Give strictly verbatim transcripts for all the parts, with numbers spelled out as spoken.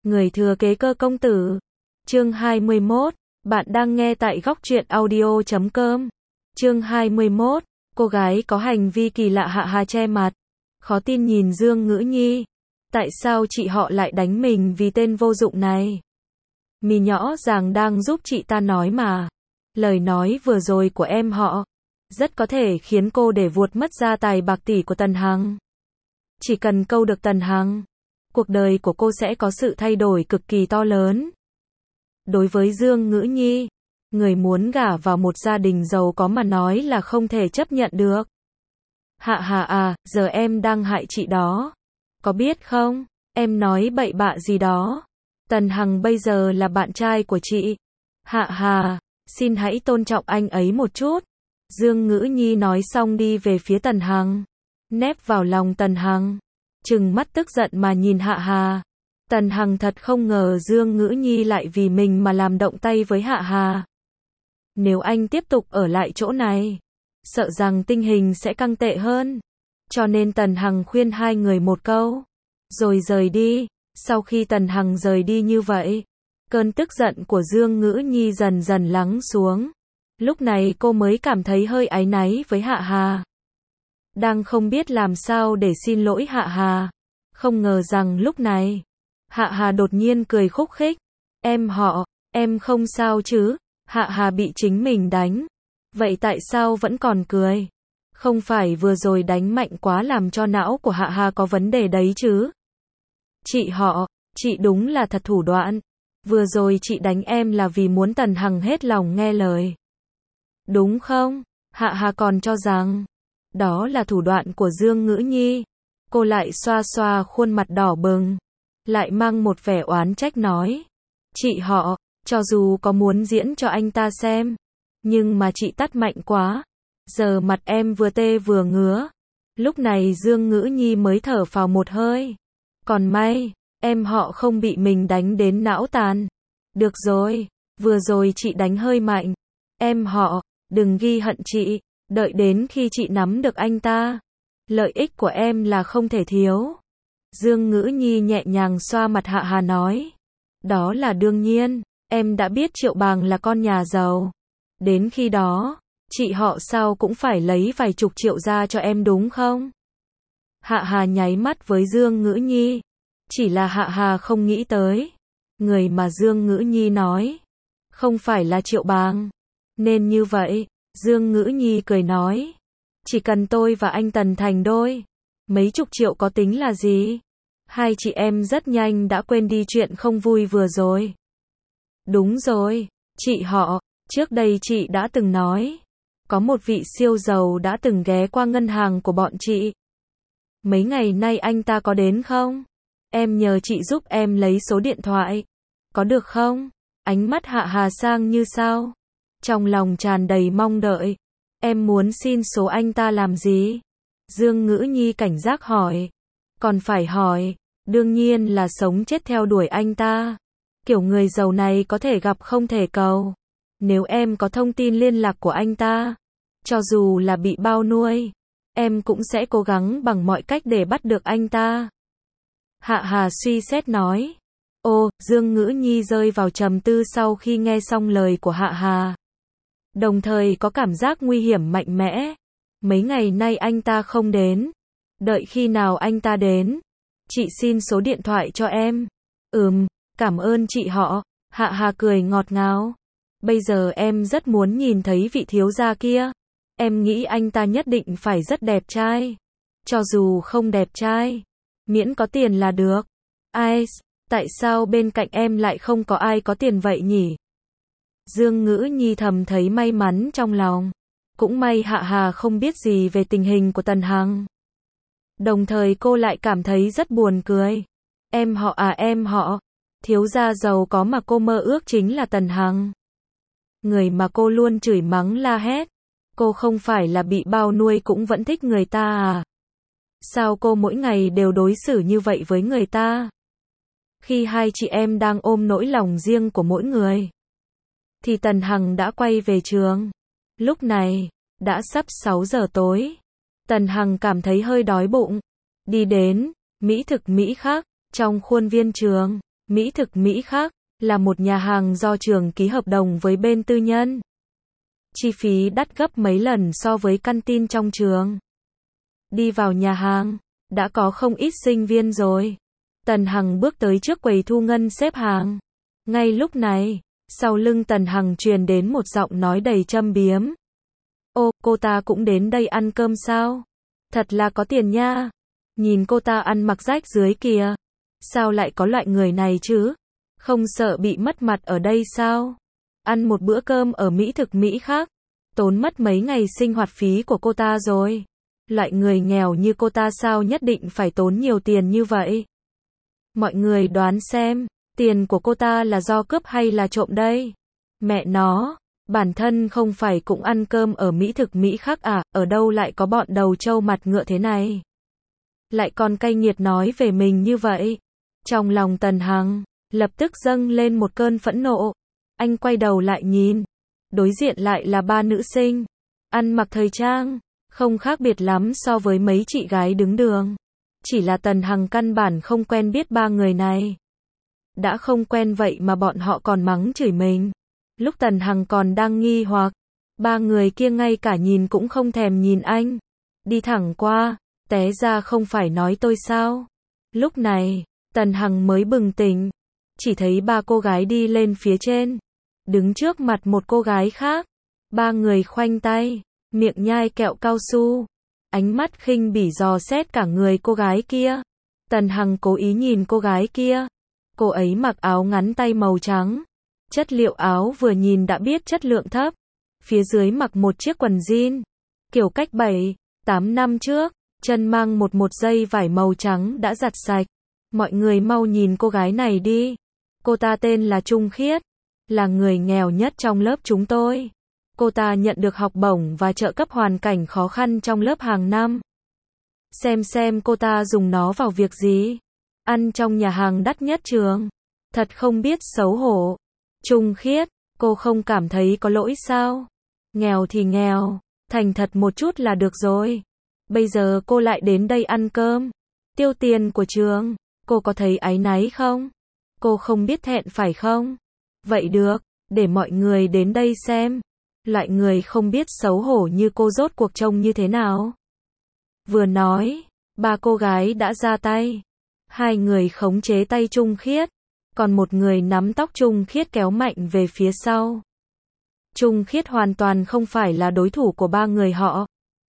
Người thừa kế Cơ công tử. Chương hai mươi mốt. Bạn đang nghe tại góc truyện audio chấm com. Chương hai mươi mốt. Cô gái có hành vi kỳ lạ. Hạ Hà che mặt, khó tin nhìn Dương Ngữ Nhi. Tại sao chị họ lại đánh mình vì tên vô dụng này? Mì nhỏ ràng đang giúp chị ta nói mà. Lời nói vừa rồi của em họ rất có thể khiến cô để vuột mất gia tài bạc tỷ của Tần Hằng. Chỉ cần câu được Tần Hằng, cuộc đời của cô sẽ có sự thay đổi cực kỳ to lớn. Đối với Dương Ngữ Nhi, người muốn gả vào một gia đình giàu có mà nói là không thể chấp nhận được. Hạ Hà à, giờ em đang hại chị đó. Có biết không, em nói bậy bạ gì đó. Tần Hằng bây giờ là bạn trai của chị. Hạ Hà, xin hãy tôn trọng anh ấy một chút. Dương Ngữ Nhi nói xong đi về phía Tần Hằng, nép vào lòng Tần Hằng, trừng mắt tức giận mà nhìn Hạ Hà. Tần Hằng thật không ngờ Dương Ngữ Nhi lại vì mình mà làm động tay với Hạ Hà. Nếu anh tiếp tục ở lại chỗ này, sợ rằng tình hình sẽ căng tệ hơn. Cho nên Tần Hằng khuyên hai người một câu, rồi rời đi. Sau khi Tần Hằng rời đi như vậy, cơn tức giận của Dương Ngữ Nhi dần dần lắng xuống. Lúc này cô mới cảm thấy hơi áy náy với Hạ Hà. Đang không biết làm sao để xin lỗi Hạ Hà. Không ngờ rằng lúc này, Hạ Hà đột nhiên cười khúc khích. Em họ, em không sao chứ? Hạ Hà bị chính mình đánh. Vậy tại sao vẫn còn cười? Không phải vừa rồi đánh mạnh quá làm cho não của Hạ Hà có vấn đề đấy chứ? Chị họ, chị đúng là thật thủ đoạn. Vừa rồi chị đánh em là vì muốn Tần Hằng hết lòng nghe lời, đúng không? Hạ Hà còn cho rằng đó là thủ đoạn của Dương Ngữ Nhi. Cô lại xoa xoa khuôn mặt đỏ bừng, lại mang một vẻ oán trách nói. Chị họ, cho dù có muốn diễn cho anh ta xem, nhưng mà chị tát mạnh quá. Giờ mặt em vừa tê vừa ngứa. Lúc này Dương Ngữ Nhi mới thở phào một hơi. Còn may, em họ không bị mình đánh đến não tàn. Được rồi, vừa rồi chị đánh hơi mạnh. Em họ, đừng ghi hận chị. Đợi đến khi chị nắm được anh ta, lợi ích của em là không thể thiếu. Dương Ngữ Nhi nhẹ nhàng xoa mặt Hạ Hà nói. Đó là đương nhiên, em đã biết Triệu Bàng là con nhà giàu. Đến khi đó, chị họ sao cũng phải lấy vài chục triệu ra cho em đúng không? Hạ Hà nháy mắt với Dương Ngữ Nhi. Chỉ là Hạ Hà không nghĩ tới, người mà Dương Ngữ Nhi nói không phải là Triệu Bàng. Nên như vậy, Dương Ngữ Nhi cười nói. Chỉ cần tôi và anh Tần thành đôi, mấy chục triệu có tính là gì? Hai chị em rất nhanh đã quên đi chuyện không vui vừa rồi. Đúng rồi, chị họ, trước đây chị đã từng nói, có một vị siêu giàu đã từng ghé qua ngân hàng của bọn chị. Mấy ngày nay anh ta có đến không? Em nhờ chị giúp em lấy số điện thoại, có được không? Ánh mắt Hạ Hà sang như sao, trong lòng tràn đầy mong đợi. Em muốn xin số anh ta làm gì? Dương Ngữ Nhi cảnh giác hỏi. Còn phải hỏi, đương nhiên là sống chết theo đuổi anh ta. Kiểu người giàu này có thể gặp không thể cầu. Nếu em có thông tin liên lạc của anh ta, cho dù là bị bao nuôi, em cũng sẽ cố gắng bằng mọi cách để bắt được anh ta. Hạ Hà suy xét nói. Ô, Dương Ngữ Nhi rơi vào trầm tư sau khi nghe xong lời của Hạ Hà. Đồng thời có cảm giác nguy hiểm mạnh mẽ. Mấy ngày nay anh ta không đến. Đợi khi nào anh ta đến, chị xin số điện thoại cho em. Ừm, cảm ơn chị họ. Hạ Hà cười ngọt ngào. Bây giờ em rất muốn nhìn thấy vị thiếu gia kia. Em nghĩ anh ta nhất định phải rất đẹp trai. Cho dù không đẹp trai, miễn có tiền là được. Ai, tại sao bên cạnh em lại không có ai có tiền vậy nhỉ? Dương Ngữ Nhi thầm thấy may mắn trong lòng. Cũng may Hạ Hà không biết gì về tình hình của Tần Hằng. Đồng thời cô lại cảm thấy rất buồn cười. Em họ à em họ, thiếu gia giàu có mà cô mơ ước chính là Tần Hằng. Người mà cô luôn chửi mắng la hét. Cô không phải là bị bao nuôi cũng vẫn thích người ta à? Sao cô mỗi ngày đều đối xử như vậy với người ta? Khi hai chị em đang ôm nỗi lòng riêng của mỗi người, thì Tần Hằng đã quay về trường. Lúc này, đã sắp sáu giờ tối. Tần Hằng cảm thấy hơi đói bụng. Đi đến Mỹ thực Mỹ Khác, trong khuôn viên trường. Mỹ thực Mỹ khác, là một nhà hàng do trường ký hợp đồng với bên tư nhân. Chi phí đắt gấp mấy lần so với căn tin trong trường. Đi vào nhà hàng, đã có không ít sinh viên rồi. Tần Hằng bước tới trước quầy thu ngân xếp hàng. Ngay lúc này, sau lưng Tần Hằng truyền đến một giọng nói đầy châm biếm. Ô, cô ta cũng đến đây ăn cơm sao? Thật là có tiền nha. Nhìn cô ta ăn mặc rách dưới kìa. Sao lại có loại người này chứ? Không sợ bị mất mặt ở đây sao? Ăn một bữa cơm ở Mỹ thực Mỹ khác, tốn mất mấy ngày sinh hoạt phí của cô ta rồi. Loại người nghèo như cô ta sao nhất định phải tốn nhiều tiền như vậy? Mọi người đoán xem, tiền của cô ta là do cướp hay là trộm đây? Mẹ nó, bản thân không phải cũng ăn cơm ở Mỹ thực Mỹ khác à, ở đâu lại có bọn đầu trâu mặt ngựa thế này? Lại còn cay nghiệt nói về mình như vậy. Trong lòng Tần Hằng lập tức dâng lên một cơn phẫn nộ. Anh quay đầu lại nhìn, đối diện lại là ba nữ sinh, ăn mặc thời trang, không khác biệt lắm so với mấy chị gái đứng đường. Chỉ là Tần Hằng căn bản không quen biết ba người này. Đã không quen vậy mà bọn họ còn mắng chửi mình. Lúc Tần Hằng còn đang nghi hoặc, ba người kia ngay cả nhìn cũng không thèm nhìn anh. Đi thẳng qua, té ra không phải nói tôi sao. Lúc này, Tần Hằng mới bừng tỉnh. Chỉ thấy ba cô gái đi lên phía trên, đứng trước mặt một cô gái khác. Ba người khoanh tay, miệng nhai kẹo cao su, ánh mắt khinh bỉ dò xét cả người cô gái kia. Tần Hằng cố ý nhìn cô gái kia. Cô ấy mặc áo ngắn tay màu trắng. Chất liệu áo vừa nhìn đã biết chất lượng thấp. Phía dưới mặc một chiếc quần jean, kiểu cách bảy, tám năm trước, chân mang một một dây vải màu trắng đã giặt sạch. Mọi người mau nhìn cô gái này đi. Cô ta tên là Trung Khiết, là người nghèo nhất trong lớp chúng tôi. Cô ta nhận được học bổng và trợ cấp hoàn cảnh khó khăn trong lớp hàng năm. Xem xem cô ta dùng nó vào việc gì. Ăn trong nhà hàng đắt nhất trường. Thật không biết xấu hổ. Trung Khiết, cô không cảm thấy có lỗi sao? Nghèo thì nghèo, thành thật một chút là được rồi. Bây giờ cô lại đến đây ăn cơm, tiêu tiền của trường. Cô có thấy áy náy không? Cô không biết thẹn phải không? Vậy được, để mọi người đến đây xem. Loại người không biết xấu hổ như cô rốt cuộc trông như thế nào. Vừa nói, ba cô gái đã ra tay. Hai người khống chế tay Trung Khiết, còn một người nắm tóc Trung Khiết kéo mạnh về phía sau. Trung Khiết hoàn toàn không phải là đối thủ của ba người họ.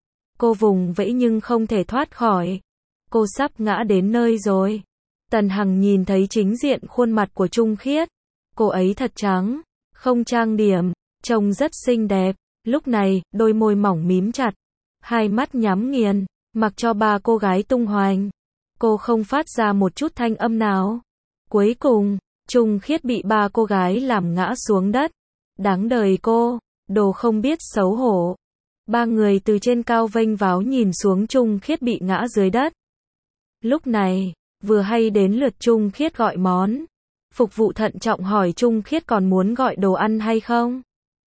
Cô vùng vẫy nhưng không thể thoát khỏi. Cô sắp ngã đến nơi rồi. Tần Hằng nhìn thấy chính diện khuôn mặt của Trung Khiết. Cô ấy thật trắng, không trang điểm, trông rất xinh đẹp. Lúc này, đôi môi mỏng mím chặt, hai mắt nhắm nghiền, mặc cho ba cô gái tung hoành. Cô không phát ra một chút thanh âm nào. Cuối cùng, Trung Khiết bị ba cô gái làm ngã xuống đất. Đáng đời cô, đồ không biết xấu hổ. Ba người từ trên cao vênh váo nhìn xuống Trung Khiết bị ngã dưới đất. Lúc này, vừa hay đến lượt Trung Khiết gọi món. Phục vụ thận trọng hỏi Trung Khiết còn muốn gọi đồ ăn hay không.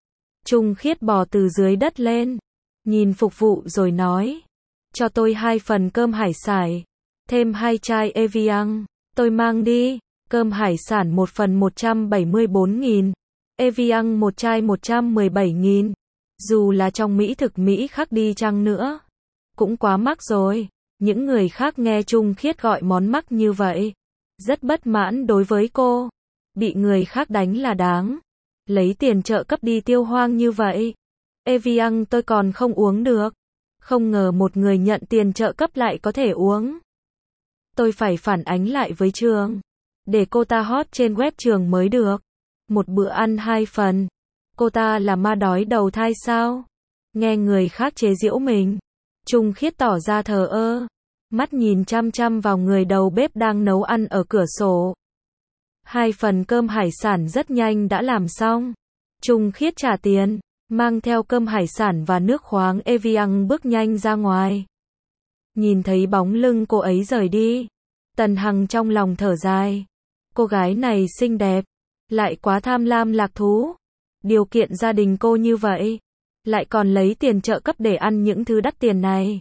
Trung Khiết bò từ dưới đất lên, nhìn phục vụ rồi nói, cho tôi hai phần cơm hải sản, thêm hai chai Evian, tôi mang đi. Cơm hải sản một phần một trăm bảy mươi bốn nghìn, Evian một chai một trăm mười bảy nghìn. Dù là trong Mỹ thực Mỹ khác đi chăng nữa, cũng quá mắc rồi. Những người khác nghe Trung Khiết gọi món mắc như vậy, rất bất mãn đối với cô. Bị người khác đánh là đáng. Lấy tiền trợ cấp đi tiêu hoang như vậy. Evian tôi còn không uống được. Không ngờ một người nhận tiền trợ cấp lại có thể uống. Tôi phải phản ánh lại với trường, để cô ta hot trên web trường mới được. Một bữa ăn hai phần. Cô ta là ma đói đầu thai sao? Nghe người khác chế giễu mình, Trung Khiết tỏ ra thờ ơ, mắt nhìn chăm chăm vào người đầu bếp đang nấu ăn ở cửa sổ. Hai phần cơm hải sản rất nhanh đã làm xong. Trung Khiết trả tiền, mang theo cơm hải sản và nước khoáng Evian bước nhanh ra ngoài. Nhìn thấy bóng lưng cô ấy rời đi, Tần Hằng trong lòng thở dài. Cô gái này xinh đẹp, lại quá tham lam lạc thú. Điều kiện gia đình cô như vậy, lại còn lấy tiền trợ cấp để ăn những thứ đắt tiền này.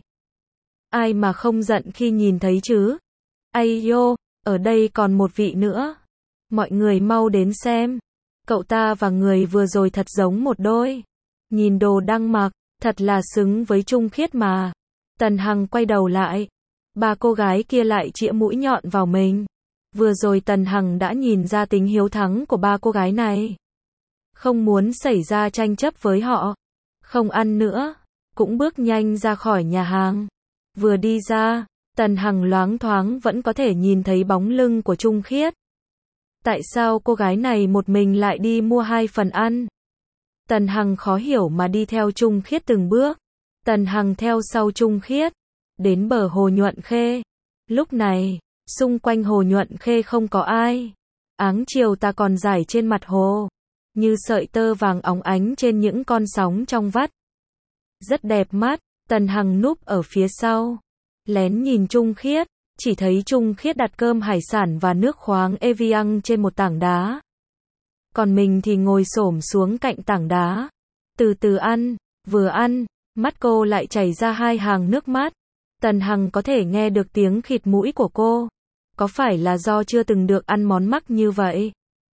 Ai mà không giận khi nhìn thấy chứ? Ây yo, ở đây còn một vị nữa. Mọi người mau đến xem. Cậu ta và người vừa rồi thật giống một đôi. Nhìn đồ đang mặc, thật là xứng với Trung Khiết mà. Tần Hằng quay đầu lại. Ba cô gái kia lại chĩa mũi nhọn vào mình. Vừa rồi Tần Hằng đã nhìn ra tính hiếu thắng của ba cô gái này. Không muốn xảy ra tranh chấp với họ. Không ăn nữa. Cũng bước nhanh ra khỏi nhà hàng. Vừa đi ra, Tần Hằng loáng thoáng vẫn có thể nhìn thấy bóng lưng của Trung Khiết. Tại sao cô gái này một mình lại đi mua hai phần ăn? Tần Hằng khó hiểu mà đi theo Trung Khiết từng bước. Tần Hằng theo sau Trung Khiết. Đến bờ hồ Nhuận Khê. Lúc này, xung quanh hồ Nhuận Khê không có ai. Áng chiều tà còn rải trên mặt hồ. Như sợi tơ vàng óng ánh trên những con sóng trong vắt. Rất đẹp mắt. Tần Hằng núp ở phía sau. Lén nhìn Trung Khiết. Chỉ thấy Trung Khiết đặt cơm hải sản và nước khoáng Evian trên một tảng đá. Còn mình thì ngồi xổm xuống cạnh tảng đá. Từ từ ăn. Vừa ăn, mắt cô lại chảy ra hai hàng nước mắt. Tần Hằng có thể nghe được tiếng khịt mũi của cô. Có phải là do chưa từng được ăn món mắc như vậy?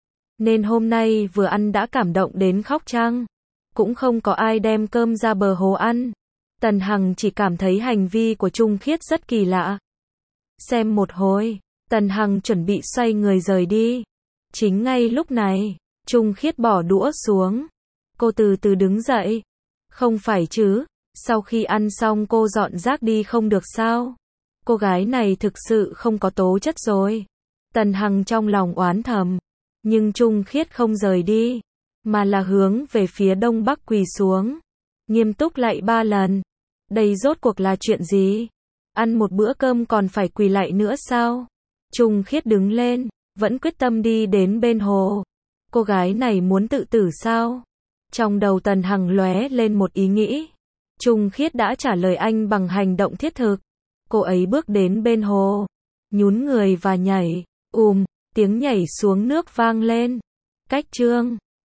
Nên hôm nay vừa ăn đã cảm động đến khóc chăng? Cũng không có ai đem cơm ra bờ hồ ăn. Tần Hằng chỉ cảm thấy hành vi của Trung Khiết rất kỳ lạ. Xem một hồi, Tần Hằng chuẩn bị xoay người rời đi. Chính ngay lúc này, Trung Khiết bỏ đũa xuống. Cô từ từ đứng dậy. Không phải chứ, sau khi ăn xong cô dọn rác đi không được sao? Cô gái này thực sự không có tố chất rồi. Tần Hằng trong lòng oán thầm. Nhưng Trung Khiết không rời đi, mà là hướng về phía đông bắc quỳ xuống. Nghiêm túc lạy ba lần. Đây rốt cuộc là chuyện gì? Ăn một bữa cơm còn phải quỳ lạy nữa sao? Trung Khiết đứng lên, vẫn quyết tâm đi đến bên hồ. Cô gái này muốn tự tử sao? Trong đầu Tần Hằng lóe lên một ý nghĩ. Trung Khiết đã trả lời anh bằng hành động thiết thực. Cô ấy bước đến bên hồ, nhún người và nhảy. Ùm, tiếng nhảy xuống nước vang lên. Cách chương